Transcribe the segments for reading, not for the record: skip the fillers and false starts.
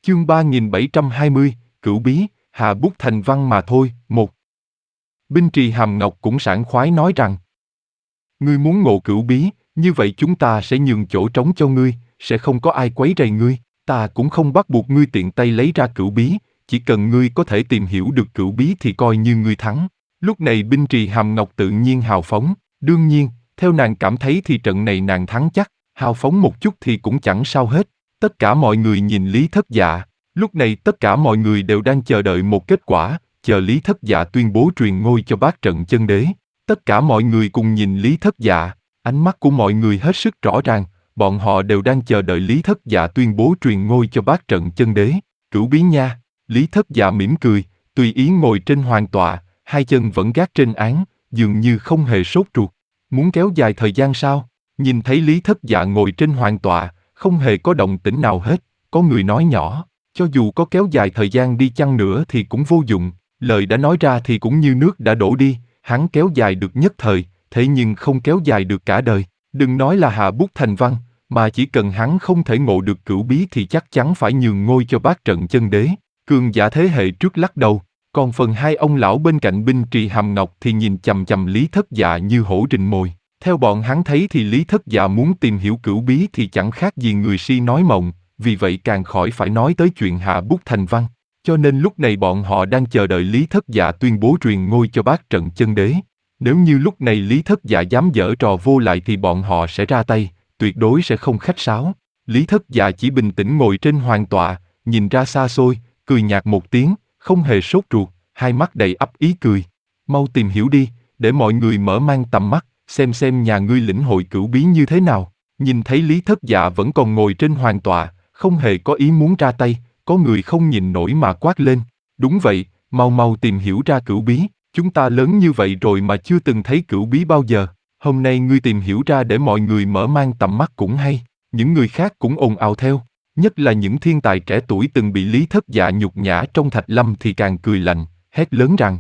Chương 3720, Cửu Bí, hạ bút thành văn mà thôi. Một. Binh Trì Hàm Ngọc cũng sảng khoái nói rằng: Ngươi muốn ngộ cửu bí, như vậy chúng ta sẽ nhường chỗ trống cho ngươi, sẽ không có ai quấy rầy ngươi, ta cũng không bắt buộc ngươi tiện tay lấy ra cửu bí, chỉ cần ngươi có thể tìm hiểu được cửu bí thì coi như ngươi thắng. Lúc này Binh Trì Hàm Ngọc tự nhiên hào phóng, đương nhiên, theo nàng cảm thấy thì trận này nàng thắng chắc, hào phóng một chút thì cũng chẳng sao hết. Tất cả mọi người nhìn Lý Thất Dạ, lúc này tất cả mọi người đều đang chờ đợi một kết quả, chờ Lý Thất Dạ tuyên bố truyền ngôi cho bát trận chân đế. Tất cả mọi người cùng nhìn Lý Thất Dạ, ánh mắt của mọi người hết sức rõ ràng, bọn họ đều đang chờ đợi Lý Thất Dạ tuyên bố truyền ngôi cho bát trận chân đế. Cửu bí nha, Lý Thất Dạ mỉm cười, tùy ý ngồi trên hoàng tọa, hai chân vẫn gác trên án, dường như không hề sốt ruột. Muốn kéo dài thời gian sao? Nhìn thấy Lý Thất Dạ ngồi trên hoàng tọa, không hề có động tĩnh nào hết, có người nói nhỏ, cho dù có kéo dài thời gian đi chăng nữa thì cũng vô dụng, lời đã nói ra thì cũng như nước đã đổ đi, hắn kéo dài được nhất thời, thế nhưng không kéo dài được cả đời. Đừng nói là hạ bút thành văn, mà chỉ cần hắn không thể ngộ được cửu bí thì chắc chắn phải nhường ngôi cho bát trận chân đế. Cường giả thế hệ trước lắc đầu, còn phần hai ông lão bên cạnh Binh Trì Hàm Ngọc thì nhìn chằm chằm Lý Thất Dạ như hổ rình mồi. Theo bọn hắn thấy thì Lý Thất Dạ muốn tìm hiểu cửu bí thì chẳng khác gì người si nói mộng, vì vậy càng khỏi phải nói tới chuyện hạ bút thành văn. Cho nên lúc này bọn họ đang chờ đợi Lý Thất Dạ tuyên bố truyền ngôi cho bát trận chân đế. Nếu như lúc này Lý Thất Dạ dám giở trò vô lại thì bọn họ sẽ ra tay, tuyệt đối sẽ không khách sáo. Lý Thất Dạ chỉ bình tĩnh ngồi trên hoàng tọa, nhìn ra xa xôi, cười nhạt một tiếng, không hề sốt ruột, hai mắt đầy ắp ý cười. Mau tìm hiểu đi, để mọi người mở mang tầm mắt, xem nhà ngươi lĩnh hội cửu bí như thế nào. Nhìn thấy Lý Thất Dạ vẫn còn ngồi trên hoàng tọa, không hề có ý muốn ra tay, có người không nhìn nổi mà quát lên. Đúng vậy, mau tìm hiểu ra cửu bí, chúng ta lớn như vậy rồi mà chưa từng thấy cửu bí bao giờ. Hôm nay ngươi tìm hiểu ra để mọi người mở mang tầm mắt cũng hay. Những người khác cũng ồn ào theo, nhất là những thiên tài trẻ tuổi từng bị Lý Thất Dạ nhục nhã trong Thạch Lâm thì càng cười lạnh, hét lớn rằng: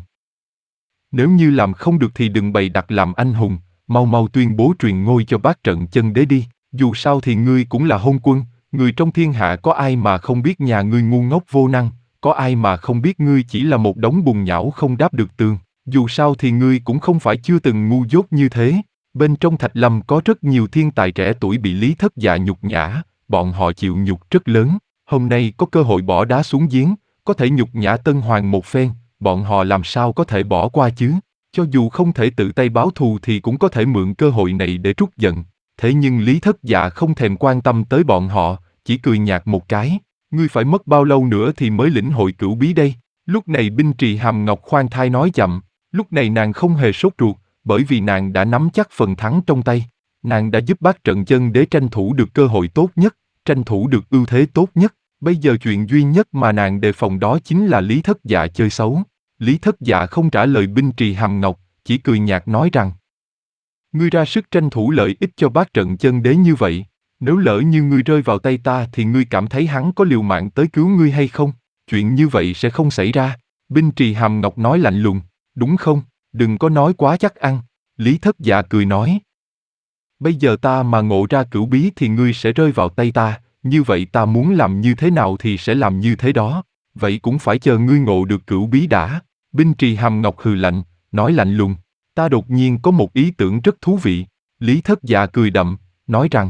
Nếu như làm không được thì đừng bày đặt làm anh hùng, mau tuyên bố truyền ngôi cho bát trận chân đế đi, dù sao thì ngươi cũng là hôn quân, người trong thiên hạ có ai mà không biết nhà ngươi ngu ngốc vô năng, có ai mà không biết ngươi chỉ là một đống bùn nhão không đáp được tường, dù sao thì ngươi cũng không phải chưa từng ngu dốt như thế. Bên trong Thạch Lâm có rất nhiều thiên tài trẻ tuổi bị Lý Thất Dạ nhục nhã, bọn họ chịu nhục rất lớn, hôm nay có cơ hội bỏ đá xuống giếng, có thể nhục nhã Tân Hoàng một phen, bọn họ làm sao có thể bỏ qua chứ? Cho dù không thể tự tay báo thù thì cũng có thể mượn cơ hội này để trút giận. Thế nhưng Lý Thất Dạ không thèm quan tâm tới bọn họ, chỉ cười nhạt một cái. Ngươi phải mất bao lâu nữa thì mới lĩnh hội cửu bí đây? Lúc này Binh Trì Hàm Ngọc khoan thai nói chậm, lúc này nàng không hề sốt ruột, bởi vì nàng đã nắm chắc phần thắng trong tay. Nàng đã giúp bát trận chân đế tranh thủ được cơ hội tốt nhất, tranh thủ được ưu thế tốt nhất. Bây giờ chuyện duy nhất mà nàng đề phòng đó chính là Lý Thất Dạ chơi xấu. Lý Thất Dạ không trả lời Binh Trì Hàm Ngọc, chỉ cười nhạt nói rằng: Ngươi ra sức tranh thủ lợi ích cho bát trận chân đế như vậy, nếu lỡ như ngươi rơi vào tay ta thì ngươi cảm thấy hắn có liều mạng tới cứu ngươi hay không? Chuyện như vậy sẽ không xảy ra. Binh Trì Hàm Ngọc nói lạnh lùng, đúng không? Đừng có nói quá chắc ăn. Lý Thất Dạ cười nói: Bây giờ ta mà ngộ ra cửu bí thì ngươi sẽ rơi vào tay ta, như vậy ta muốn làm như thế nào thì sẽ làm như thế đó. Vậy cũng phải chờ ngươi ngộ được cửu bí đã. Binh Trì Hàm Ngọc hừ lạnh, nói lạnh lùng: Ta đột nhiên có một ý tưởng rất thú vị. Lý Thất Dạ cười đậm, nói rằng: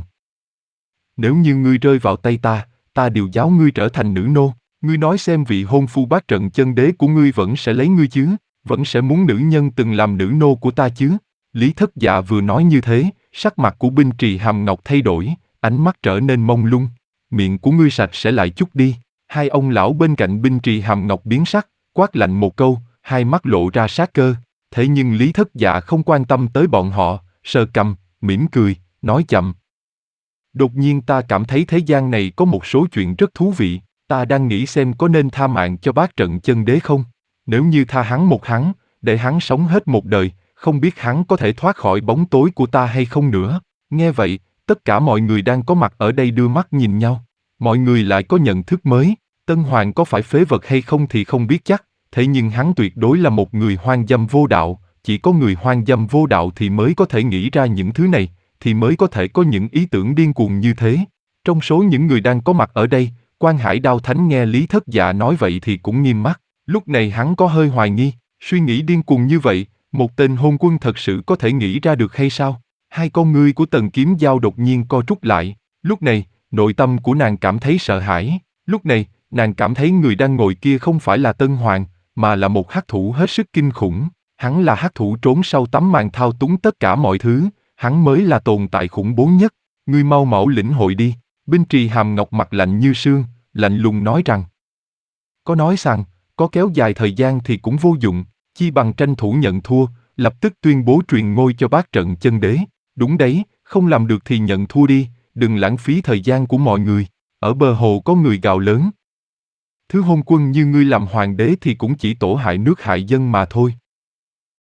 Nếu như ngươi rơi vào tay ta điều giáo ngươi trở thành nữ nô. Ngươi nói xem vị hôn phu bát trận chân đế của ngươi vẫn sẽ lấy ngươi chứ? Vẫn sẽ muốn nữ nhân từng làm nữ nô của ta chứ? Lý Thất Dạ vừa nói như thế, sắc mặt của Binh Trì Hàm Ngọc thay đổi, ánh mắt trở nên mông lung. Miệng của ngươi sạch sẽ lại chút đi. Hai ông lão bên cạnh Binh Trì Hàm Ngọc biến sắc, quát lạnh một câu, hai mắt lộ ra sát cơ. Thế nhưng Lý Thất Dạ không quan tâm tới bọn họ, sờ cằm, mỉm cười, nói chậm: Đột nhiên ta cảm thấy thế gian này có một số chuyện rất thú vị, ta đang nghĩ xem có nên tha mạng cho bát trận chân đế không? Nếu như tha hắn một hắn, để hắn sống hết một đời, không biết hắn có thể thoát khỏi bóng tối của ta hay không nữa. Nghe vậy, tất cả mọi người đang có mặt ở đây đưa mắt nhìn nhau. Mọi người lại có nhận thức mới, Tân Hoàng có phải phế vật hay không thì không biết chắc, thế nhưng hắn tuyệt đối là một người hoang dâm vô đạo, chỉ có người hoang dâm vô đạo thì mới có thể nghĩ ra những thứ này, thì mới có thể có những ý tưởng điên cuồng như thế. Trong số những người đang có mặt ở đây, Quan Hải Đao Thánh nghe Lý Thất Dạ nói vậy thì cũng nghiêm mắt. Lúc này hắn có hơi hoài nghi, suy nghĩ điên cuồng như vậy, một tên hôn quân thật sự có thể nghĩ ra được hay sao? Hai con ngươi của Tần Kiếm Giao đột nhiên co rút lại. Lúc này, nội tâm của nàng cảm thấy sợ hãi. Lúc này, nàng cảm thấy người đang ngồi kia không phải là Tân Hoàng, mà là một hắc thủ hết sức kinh khủng. Hắn là hắc thủ trốn sau tấm màn thao túng tất cả mọi thứ, hắn mới là tồn tại khủng bố nhất. Ngươi mau mau lĩnh hội đi. Binh Trì Hàm Ngọc mặt lạnh như sương, lạnh lùng nói rằng: có nói rằng, có kéo dài thời gian thì cũng vô dụng, chi bằng tranh thủ nhận thua, lập tức tuyên bố truyền ngôi cho bát trận chân đế. Đúng đấy, không làm được thì nhận thua đi, đừng lãng phí thời gian của mọi người. Ở bờ hồ có người gào lớn: thứ hôn quân như ngươi làm hoàng đế thì cũng chỉ tổ hại nước hại dân mà thôi.